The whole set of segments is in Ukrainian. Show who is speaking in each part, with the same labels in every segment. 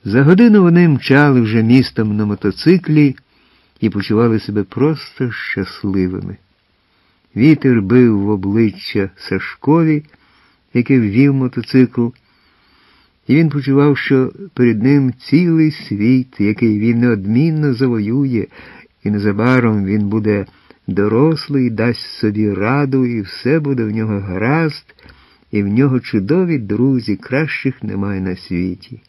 Speaker 1: За годину вони мчали вже містом на мотоциклі і почували себе просто щасливими. Вітер бив в обличчя Сашкові, який ввів мотоцикл, і він почував, що перед ним цілий світ, який він неодмінно завоює, і незабаром він буде дорослий, дасть собі раду, і все буде в нього гаразд, і в нього чудові друзі, кращих немає на світі.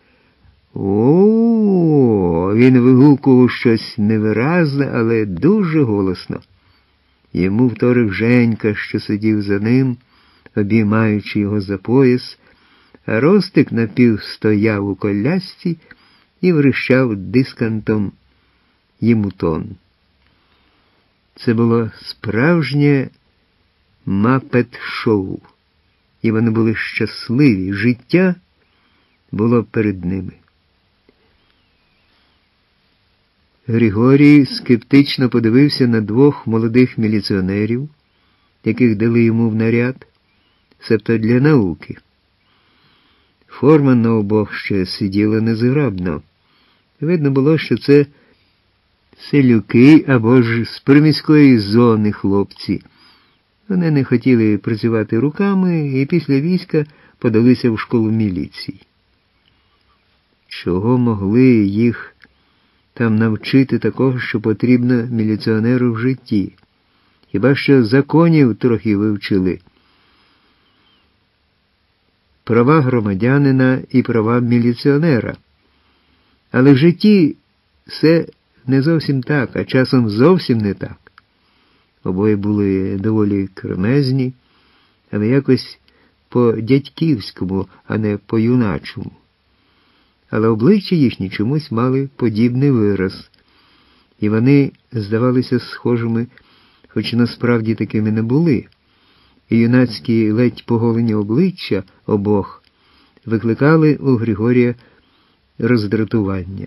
Speaker 1: О, він вигукував щось невиразне, але дуже голосно. Йому вторив Женька, що сидів за ним, обіймаючи його за пояс, а Ростик напів стояв у колясці і врищав дискантом йому тон. Це було справжнє мапет-шоу, і вони були щасливі, життя було перед ними. Григорій скептично подивився на двох молодих міліціонерів, яких дали йому в наряд, себто для науки. Форма на обох ще сиділа незграбно. Видно було, що це селюки або ж з приміської зони хлопці. Вони не хотіли працювати руками і після війська подалися в школу міліції. Чого могли їх там навчити такого, що потрібно міліціонеру в житті? Хіба що законів трохи вивчили. Права громадянина і права міліціонера. Але в житті все не зовсім так, а часом зовсім не так. Обоє були доволі кремезні, але якось по-дядьківському, а не по-юначому. Але обличчя їхні чомусь мали подібний вираз, і вони здавалися схожими, хоч насправді такими не були. І юнацькі ледь поголені обличчя обох викликали у Григорія роздратування.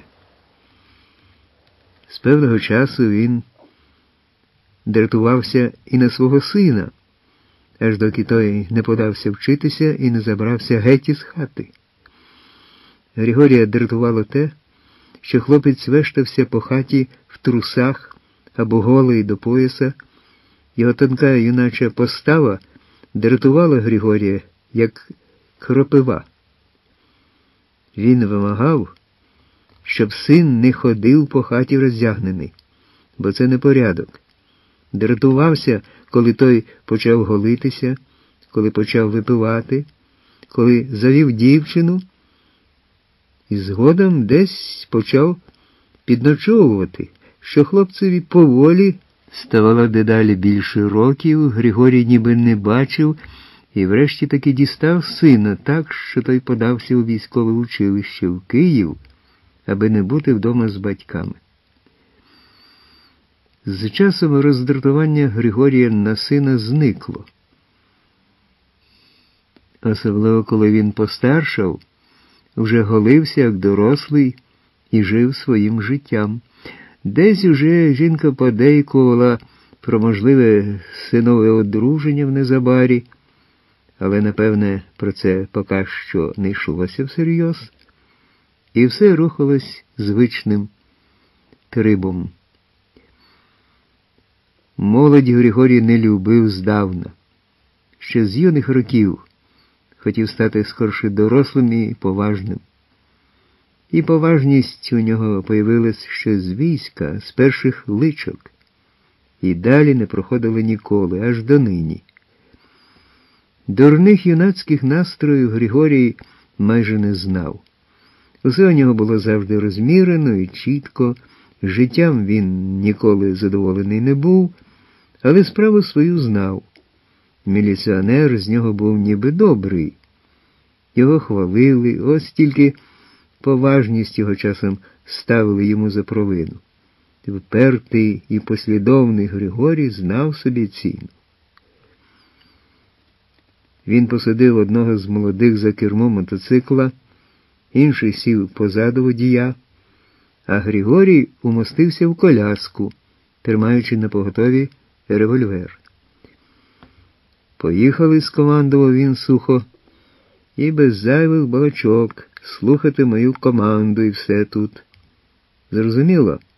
Speaker 1: З певного часу він дратувався і на свого сина, аж доки той не подався вчитися і не забрався геть із хати. Григорія дратувало те, що хлопець вештався по хаті в трусах або голий до пояса. Його тонка юнача постава дратувала Григорія, як кропива. Він вимагав, щоб син не ходив по хаті роздягнений, бо це не порядок. Дратувався, коли той почав голитися, коли почав випивати, коли завів дівчину, і згодом десь почав підночовувати, що хлопцеві поволі ставало дедалі більше років, Григорій ніби не бачив, і врешті таки дістав сина так, що той подався у військове училище в Київ, аби не бути вдома з батьками. З часом роздратування Григорія на сина зникло. Особливо, коли він постаршав, вже голився як дорослий і жив своїм життям. Десь уже жінка подейкувала про можливе синове одруження в незабарі, але, напевне, про це поки що не йшлося всерйоз, і все рухалось звичним трибом. Молодь Григорій не любив здавна. Ще з юних років хотів стати скорше дорослим і поважним. І поважність у нього появилась ще з війська, з перших личок, і далі не проходила ніколи, аж донині. Дурних юнацьких настроїв Григорій майже не знав. Усе у нього було завжди розмірено і чітко, життям він ніколи задоволений не був, але справу свою знав. Міліціонер з нього був ніби добрий. Його хвалили, ось тільки поважність його часом ставили йому за провину. Впертий і послідовний Григорій знав собі ціну. Він посадив одного з молодих за кермо мотоцикла, інший сів позаду водія, а Григорій умостився в коляску, тримаючи напоготові револьвер. «Поїхали», – скомандував він сухо, і без зайвих балачок, слухати мою команду і все тут. Зрозуміло?